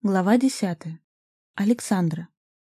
Глава 10. Александра.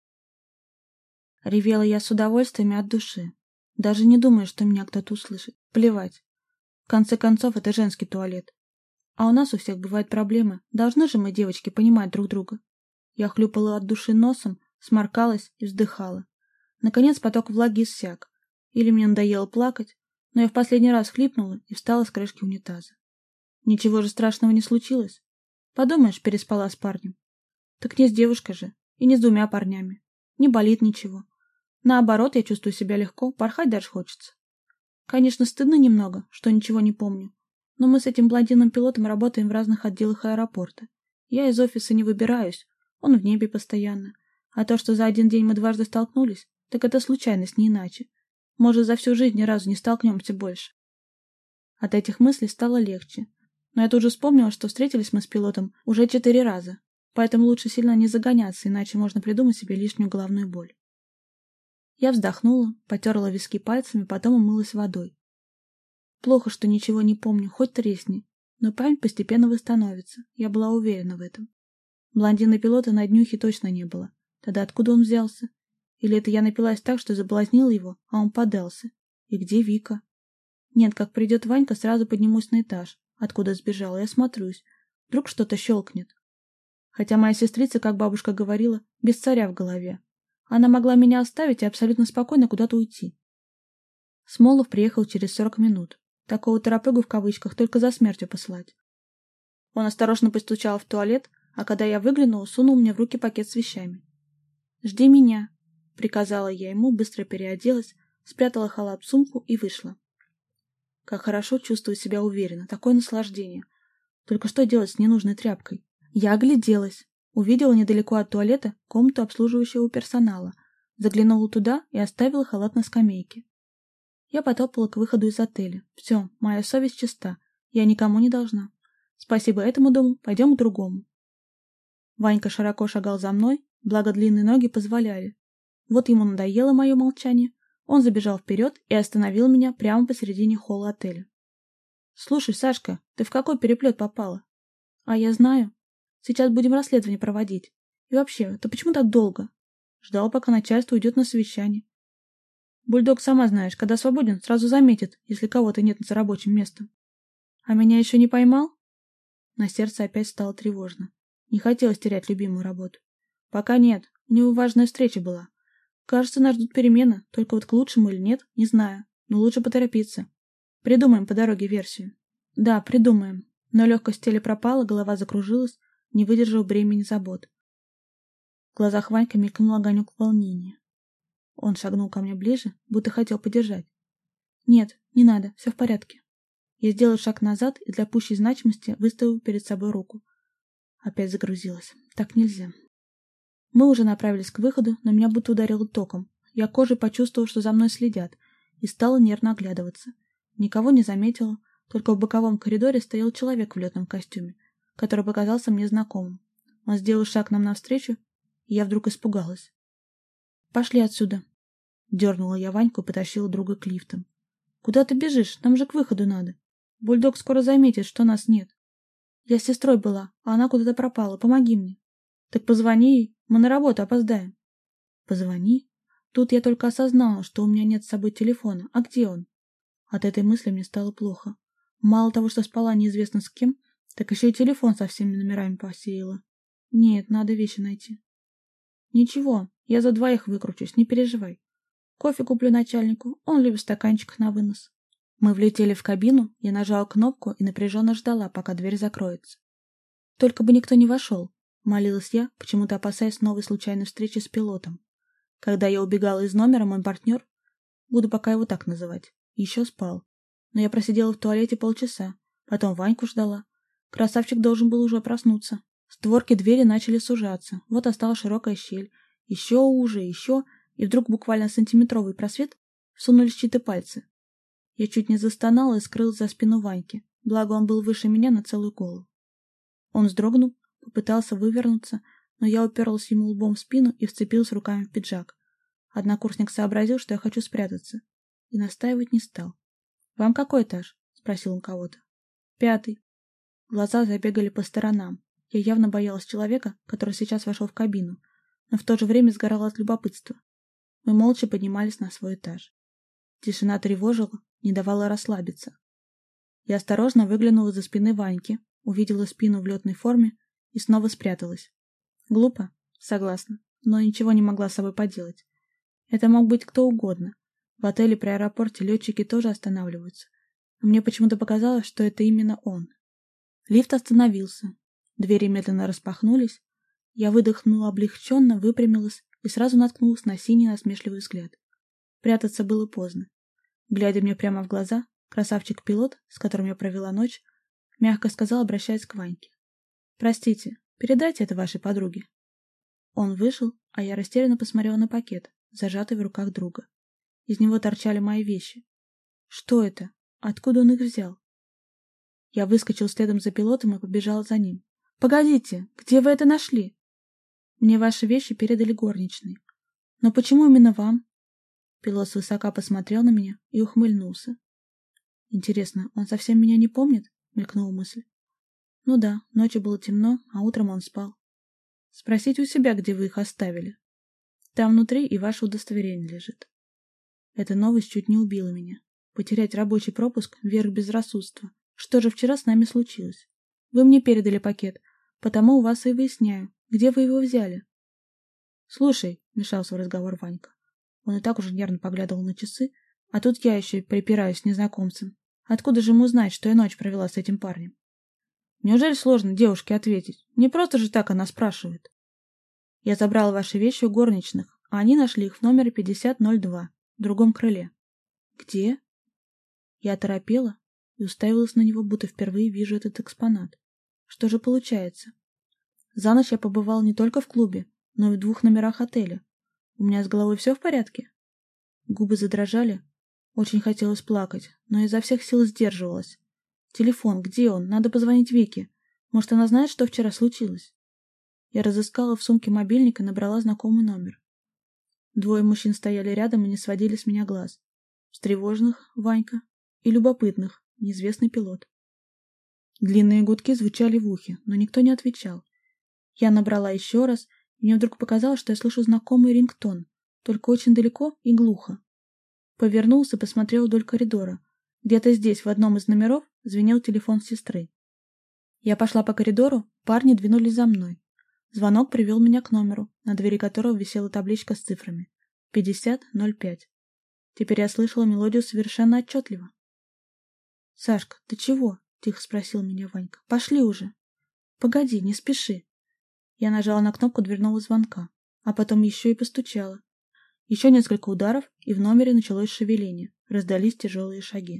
Ревела я с удовольствием и от души. Даже не думая, что меня кто-то услышит. Плевать. В конце концов, это женский туалет. А у нас у всех бывают проблемы. Должны же мы, девочки, понимать друг друга. Я хлюпала от души носом, сморкалась и вздыхала. Наконец поток влаги иссяк. Или мне надоело плакать, но я в последний раз хлипнула и встала с крышки унитаза. Ничего же страшного не случилось. Подумаешь, переспала с парнем. Так не с девушкой же, и не с двумя парнями. Не болит ничего. Наоборот, я чувствую себя легко, порхать даже хочется. Конечно, стыдно немного, что ничего не помню. Но мы с этим блондином-пилотом работаем в разных отделах аэропорта. Я из офиса не выбираюсь, он в небе постоянно. А то, что за один день мы дважды столкнулись, так это случайность, не иначе. Может, за всю жизнь ни разу не столкнемся больше. От этих мыслей стало легче. Но я тут же вспомнила, что встретились мы с пилотом уже 4 раза. Поэтому лучше сильно не загоняться, иначе можно придумать себе лишнюю головную боль. Я вздохнула, потерла виски пальцами, потом умылась водой. Плохо, что ничего не помню, хоть тресни, но память постепенно восстановится, я была уверена в этом. Блондина-пилота на днюхе точно не было. Тогда откуда он взялся? Или это я напилась так, что заблазнила его, а он поддался? И где Вика? Нет, как придет Ванька, сразу поднимусь на этаж, откуда сбежала, и осмотрюсь. Вдруг что-то щелкнет. Хотя моя сестрица, как бабушка говорила, без царя в голове. Она могла меня оставить и абсолютно спокойно куда-то уйти. Смолов приехал через 40 минут. Такого торопыгу в кавычках только за смертью посылать. Он осторожно постучал в туалет, а когда я выглянула, сунул мне в руки пакет с вещами. «Жди меня», — приказала я ему, быстро переоделась, спрятала халат в сумку и вышла. Как хорошо чувствовать себя уверенно, такое наслаждение. Только что делать с ненужной тряпкой? Я огляделась. Увидела недалеко от туалета комнату обслуживающего персонала. Заглянула туда и оставила халат на скамейке. Я потопала к выходу из отеля. Все, моя совесть чиста. Я никому не должна. Спасибо этому дому, пойдем к другому. Ванька широко шагал за мной, благо длинные ноги позволяли. Вот ему надоело мое молчание. Он забежал вперед и остановил меня прямо посередине холла отеля. «Слушай, Сашка, ты в какой переплет попала?» «А я знаю. Сейчас будем расследование проводить. И вообще, ты почему так долго?» Ждал, пока начальство уйдет на совещание. Бульдог, сама знаешь, когда свободен, сразу заметит, если кого-то нет за рабочим местом. А меня еще не поймал? На сердце опять стало тревожно. Не хотелось терять любимую работу. Пока нет, у него важная встреча была. Кажется, нас ждут перемены, только вот к лучшему или нет, не знаю. Но лучше поторопиться. Придумаем по дороге версию. Да, придумаем. Но легкость в теле пропала, голова закружилась, не выдержав бремени забот. В глазах Ванька мелькнул огонек волнения. Он шагнул ко мне ближе, будто хотел подержать. «Нет, не надо, все в порядке». Я сделал шаг назад и для пущей значимости выставил перед собой руку. Опять загрузилась. Так нельзя. Мы уже направились к выходу, но меня будто ударило током. Я кожей почувствовала, что за мной следят, и стала нервно оглядываться. Никого не заметила, только в боковом коридоре стоял человек в летном костюме, который показался мне знакомым. Он сделал шаг нам навстречу, и я вдруг испугалась. «Пошли отсюда!» Дернула я Ваньку и потащила друга к лифтам. «Куда ты бежишь? Нам же к выходу надо. Бульдог скоро заметит, что нас нет. Я с сестрой была, а она куда-то пропала. Помоги мне». «Так позвони ей, мы на работу опоздаем». «Позвони?» Тут я только осознала, что у меня нет с собой телефона. А где он? От этой мысли мне стало плохо. Мало того, что спала неизвестно с кем, так еще и телефон со всеми номерами посеяла. Нет, надо вещи найти. Ничего, я за двоих выкручусь, не переживай. Кофе куплю начальнику, он любит стаканчик на вынос. Мы влетели в кабину, я нажала кнопку и напряженно ждала, пока дверь закроется. Только бы никто не вошел, молилась я, почему-то опасаясь новой случайной встречи с пилотом. Когда я убегала из номера, мой партнер, буду пока его так называть, еще спал. Но я просидела в туалете полчаса, потом Ваньку ждала. Красавчик должен был уже проснуться. Створки двери начали сужаться, вот осталась широкая щель. Еще уже, еще, и вдруг буквально сантиметровый просвет сунулись чьи-то пальцы. Я чуть не застонала и скрылась за спину Ваньки, благо он был выше меня на целую голову. Он вздрогнул, попытался вывернуться, но я уперлась ему лбом в спину и вцепилась руками в пиджак. Однокурсник сообразил, что я хочу спрятаться, и настаивать не стал. «Вам какой этаж?» — спросил он кого-то. «5». Глаза забегали по сторонам. Я явно боялась человека, который сейчас вошел в кабину, но в то же время сгорала от любопытства. Мы молча поднимались на свой этаж. Тишина тревожила, не давала расслабиться. Я осторожно выглянула за спины Ваньки, увидела спину в летной форме и снова спряталась. Глупо? Согласна, но ничего не могла с собой поделать. Это мог быть кто угодно. В отеле при аэропорте летчики тоже останавливаются. Но мне почему-то показалось, что это именно он. Лифт остановился. Двери медленно распахнулись. Я выдохнула облегченно, выпрямилась и сразу наткнулась на синий насмешливый взгляд. Прятаться было поздно. Глядя мне прямо в глаза, красавчик-пилот, с которым я провела ночь, мягко сказал, обращаясь к Ваньке: «Простите, передайте это вашей подруге». Он вышел, а я растерянно посмотрела на пакет, зажатый в руках друга. Из него торчали мои вещи. Что это? Откуда он их взял? Я выскочил следом за пилотом и побежал за ним. «Погодите, где вы это нашли?» «Мне ваши вещи передали горничные». «Но почему именно вам?» Пилот свысока посмотрел на меня и ухмыльнулся. «Интересно, он совсем меня не помнит?» — мелькнула мысль. «Ну да, ночью было темно, а утром он спал». «Спросите у себя, где вы их оставили. Там внутри и ваше удостоверение лежит». Эта новость чуть не убила меня. Потерять рабочий пропуск — верх безрассудства. Что же вчера с нами случилось? Вы мне передали пакет, потому у вас и выясняю, где вы его взяли. «Слушай», — вмешался в разговор Ванька. Он и так уже нервно поглядывал на часы, а тут я еще и припираюсь с незнакомцем. Откуда же ему знать, что я ночь провела с этим парнем? Неужели сложно девушке ответить? Не просто же так она спрашивает. Я забрала ваши вещи у горничных, а они нашли их в номере 5002, в другом крыле. Где? Я оторопела и уставилась на него, будто впервые вижу этот экспонат. Что же получается? За ночь я побывала не только в клубе, но и в 2 номерах отеля. У меня с головой все в порядке? Губы задрожали. Очень хотелось плакать, но изо всех сил сдерживалась. Телефон, где он? Надо позвонить Вике. Может, она знает, что вчера случилось? Я разыскала в сумке мобильник и набрала знакомый номер. 2 мужчин стояли рядом и не сводили с меня глаз. Встревоженных — Ванька, и любопытных — неизвестный пилот. Длинные гудки звучали в ухе, но никто не отвечал. Я набрала еще раз, и мне вдруг показалось, что я слышу знакомый рингтон, только очень далеко и глухо. Повернулся и посмотрел вдоль коридора. Где-то здесь, в одном из номеров, звенел телефон сестры. Я пошла по коридору, парни двинулись за мной. Звонок привел меня к номеру, на двери которого висела табличка с цифрами. 5005. Теперь я слышала мелодию совершенно отчетливо. «Сашка, ты чего?» — тихо спросил меня Ванька. «Пошли уже». «Погоди, не спеши». Я нажала на кнопку дверного звонка, а потом еще и постучала. Еще несколько ударов, и в номере началось шевеление, раздались тяжелые шаги.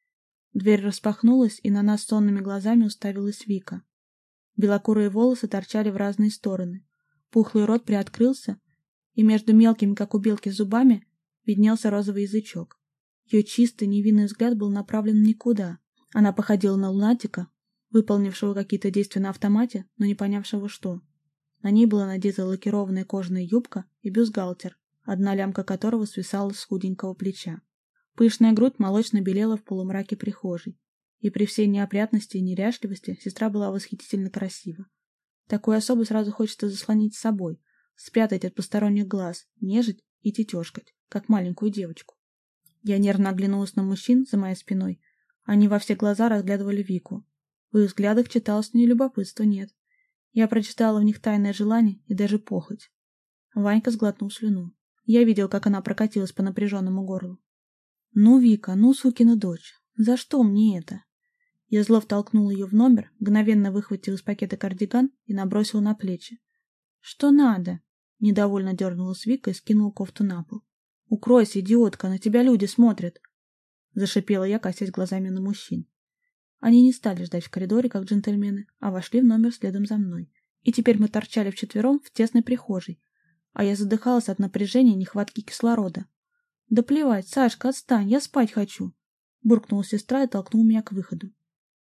Дверь распахнулась, и на нас сонными глазами уставилась Вика. Белокурые волосы торчали в разные стороны. Пухлый рот приоткрылся, и между мелкими, как у белки, зубами виднелся розовый язычок. Ее чистый невинный взгляд был направлен никуда. Она походила на лунатика, выполнившего какие-то действия на автомате, но не понявшего что. На ней была надета лакированная кожаная юбка и бюстгальтер, одна лямка которого свисала с худенького плеча. Пышная грудь молочно белела в полумраке прихожей, и при всей неопрятности и неряшливости сестра была восхитительно красива. Такую особу сразу хочется заслонить с собой, спрятать от посторонних глаз, нежить и тетешкать, как маленькую девочку. Я нервно оглянулась на мужчин за моей спиной. Они во все глаза разглядывали Вику. В их взглядах читалось не любопытство, нет. Я прочитала в них тайное желание и даже похоть. Ванька сглотнул слюну. Я видел, как она прокатилась по напряженному горлу. «Ну, Вика, ну, сукина дочь, за что мне это?» Я зло втолкнул ее в номер, мгновенно выхватил из пакета кардиган и набросил на плечи. «Что надо?» — недовольно дернулась Вика и скинула кофту на пол. «Укройся, идиотка, на тебя люди смотрят!» Зашипела я, косясь глазами на мужчин. Они не стали ждать в коридоре, как джентльмены, а вошли в номер следом за мной. И теперь мы торчали вчетвером в тесной прихожей, а я задыхалась от напряжения и нехватки кислорода. «Да плевать, Сашка, отстань, я спать хочу!» Буркнула сестра и толкнула меня к выходу.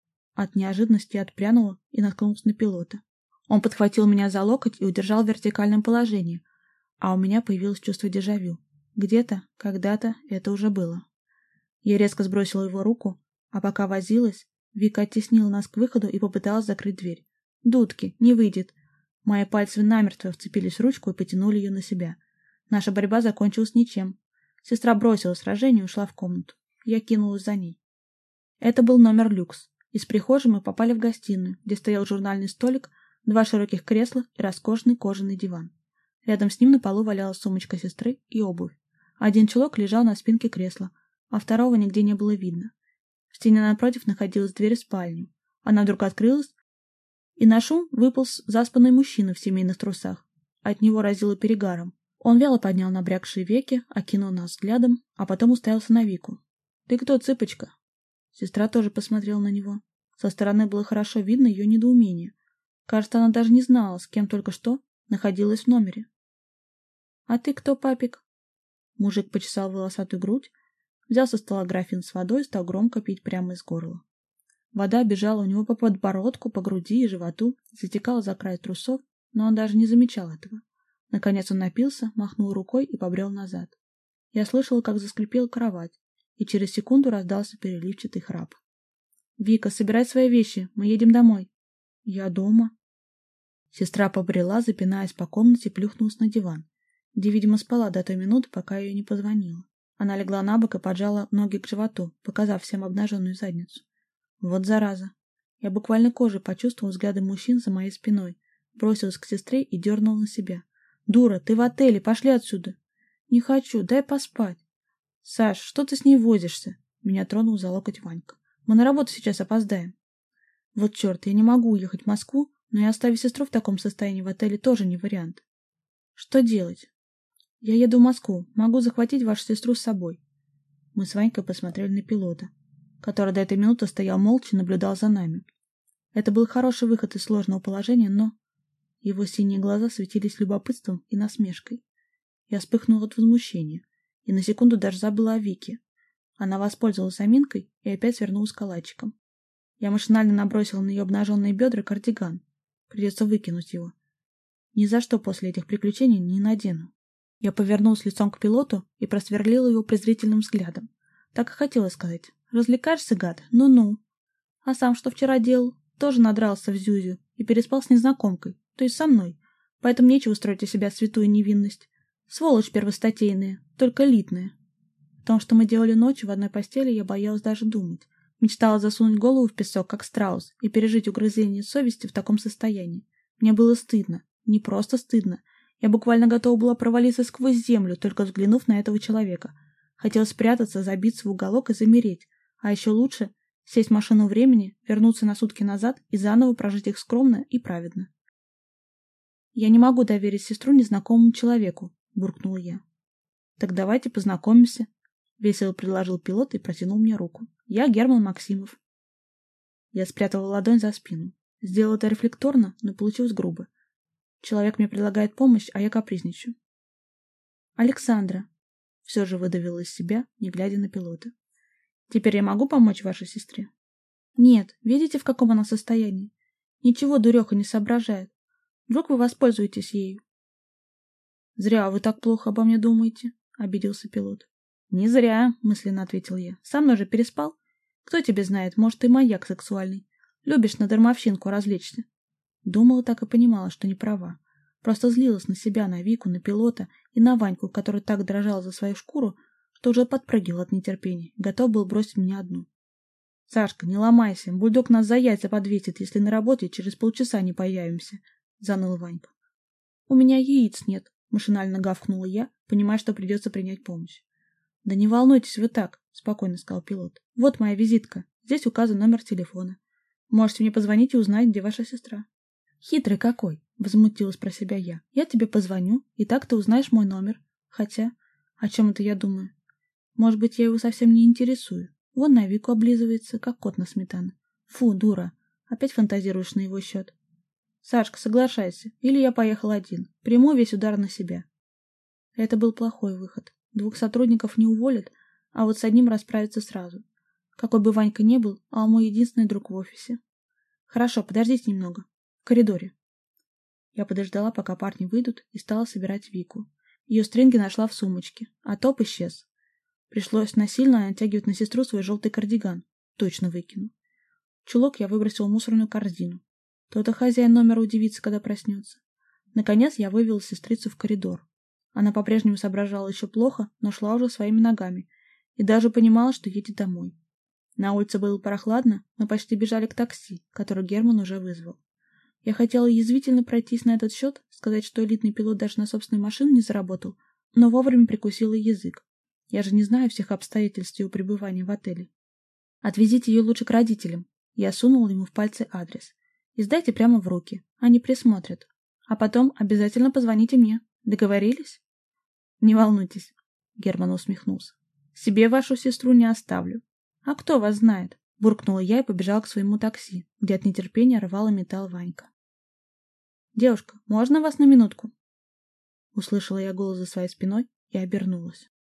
От неожиданности я отпрянула и наткнулась на пилота. Он подхватил меня за локоть и удержал в вертикальном положении, а у меня появилось чувство дежавю. Где-то, когда-то это уже было. Я резко сбросила его руку, а пока возилась, Вика оттеснила нас к выходу и попыталась закрыть дверь. Дудки, не выйдет. Мои пальцы намертво вцепились в ручку и потянули ее на себя. Наша борьба закончилась ничем. Сестра бросила сражение и ушла в комнату. Я кинулась за ней. Это был номер люкс. Из прихожей мы попали в гостиную, где стоял журнальный столик, 2 широких кресла и роскошный кожаный диван. Рядом с ним на полу валялась сумочка сестры и обувь. Один чулок лежал на спинке кресла, а второго нигде не было видно. В стене напротив находилась дверь в спальню. Она вдруг открылась, и на шум выполз заспанный мужчина в семейных трусах. От него разило перегаром. Он вяло поднял набрякшие веки, окинул нас взглядом, а потом уставился на Вику. «Ты кто, цыпочка?» Сестра тоже посмотрела на него. Со стороны было хорошо видно ее недоумение. Кажется, она даже не знала, с кем только что находилась в номере. «А ты кто, папик?» Мужик почесал волосатую грудь, взял со стола графин с водой и стал громко пить прямо из горла. Вода бежала у него по подбородку, по груди и животу, затекала за край трусов, но он даже не замечал этого. Наконец он напился, махнул рукой и побрел назад. Я слышала, как заскрипела кровать, и через секунду раздался переливчатый храп. «Вика, собирай свои вещи, мы едем домой». «Я дома». Сестра побрела, запинаясь по комнате, плюхнулась на диван, где, видимо, спала до той минуты, пока я ее не позвонила. Она легла на бок и поджала ноги к животу, показав всем обнаженную задницу. Вот зараза. Я буквально кожей почувствовал взгляды мужчин за моей спиной, бросилась к сестре и дернула на себя. «Дура, ты в отеле, пошли отсюда!» «Не хочу, дай поспать!» «Саш, что ты с ней возишься?» Меня тронул за локоть Ванька. «Мы на работу сейчас опоздаем». «Вот черт, я не могу уехать в Москву, но и оставить сестру в таком состоянии в отеле тоже не вариант. Что делать?» «Я еду в Москву, могу захватить вашу сестру с собой». Мы с Ванькой посмотрели на пилота, который до этой минуты стоял молча и наблюдал за нами. Это был хороший выход из сложного положения, но... Его синие глаза светились любопытством и насмешкой. Я вспыхнула от возмущения и на секунду даже забыла о Вике. Она воспользовалась заминкой и опять свернулась калачиком. Я машинально набросила на ее обнаженные бедра кардиган. Придется выкинуть его. Ни за что после этих приключений не надену. Я повернулась лицом к пилоту и просверлила его презрительным взглядом. Так и хотела сказать. «Развлекаешься, гад? Ну-ну». А сам что вчера делал? Тоже надрался в Зюзю и переспал с незнакомкой, то есть со мной. Поэтому нечего строить из себя святую невинность. Сволочь первостатейная, только элитная. О том, что мы делали ночью в одной постели, я боялась даже думать. Мечтала засунуть голову в песок, как страус, и пережить угрызение совести в таком состоянии. Мне было стыдно. Не просто стыдно. Я буквально готова была провалиться сквозь землю, только взглянув на этого человека. Хотелось спрятаться, забиться в уголок и замереть. А еще лучше сесть в машину времени, вернуться на сутки назад и заново прожить их скромно и праведно. «Я не могу доверить сестру незнакомому человеку», — буркнула я. «Так давайте познакомимся», — весело предложил пилот и протянул мне руку. «Я Герман Максимов». Я спрятала ладонь за спину. Сделала это рефлекторно, но получилось грубо. Человек мне предлагает помощь, а я капризничаю. «Александра», — все же выдавила из себя, не глядя на пилота. «Теперь я могу помочь вашей сестре?» «Нет, видите, в каком она состоянии? Ничего дуреха не соображает. Вдруг вы воспользуетесь ею?» «Зря вы так плохо обо мне думаете», — обиделся пилот. «Не зря», — мысленно ответил я. «Со мной же переспал? Кто тебе знает, может, и маньяк сексуальный. Любишь на дармовщинку развлечься». Думала, так и понимала, что не права. Просто злилась на себя, на Вику, на пилота и на Ваньку, который так дрожал за свою шкуру, что уже подпрыгивал от нетерпения, готов был бросить меня одну. «Сашка, не ломайся, бульдог нас за яйца подвесит, если на работе через полчаса не появимся», — заныл Ванька. «У меня яиц нет», — машинально гавкнула я, понимая, что придется принять помощь. «Да не волнуйтесь вы так», — спокойно сказал пилот. «Вот моя визитка. Здесь указан номер телефона. Можете мне позвонить и узнать, где ваша сестра». «Хитрый какой!» — возмутилась про себя я. «Я тебе позвоню, и так ты узнаешь мой номер. Хотя, о чем это я думаю? Может быть, я его совсем не интересую. Вон на Вику облизывается, как кот на сметану. Фу, дура. Опять фантазируешь на его счет. Сашка, соглашайся, или я поехал один. Приму весь удар на себя». Это был плохой выход. 2 сотрудников не уволят, а вот с одним расправятся сразу. Какой бы Ванька ни был, а он мой единственный друг в офисе. «Хорошо, подождите немного. В коридоре». Я подождала, пока парни выйдут, и стала собирать Вику. Ее стринги нашла в сумочке, а топ исчез. Пришлось насильно натягивать на сестру свой желтый кардиган. Точно выкину. Чулок я выбросила в мусорную корзину. То-то хозяин номера удивится, когда проснется. Наконец я вывела сестрицу в коридор. Она по-прежнему соображала еще плохо, но шла уже своими ногами и даже понимала, что едет домой. На улице было прохладно, мы почти бежали к такси, которое Герман уже вызвал. Я хотела язвительно пройтись на этот счет, сказать, что элитный пилот даже на собственной машине не заработал, но вовремя прикусила язык. Я же не знаю всех обстоятельств его пребывания в отеле. Отвезите ее лучше к родителям. Я сунула ему в пальцы адрес. И сдайте прямо в руки. Они присмотрят. А потом обязательно позвоните мне. Договорились? Не волнуйтесь, Герман усмехнулся. Себе вашу сестру не оставлю. А кто вас знает? Буркнула я и побежала к своему такси, где от нетерпения рвала металл Ванька. «Девушка, можно вас на минутку?» Услышала я голос за своей спиной и обернулась.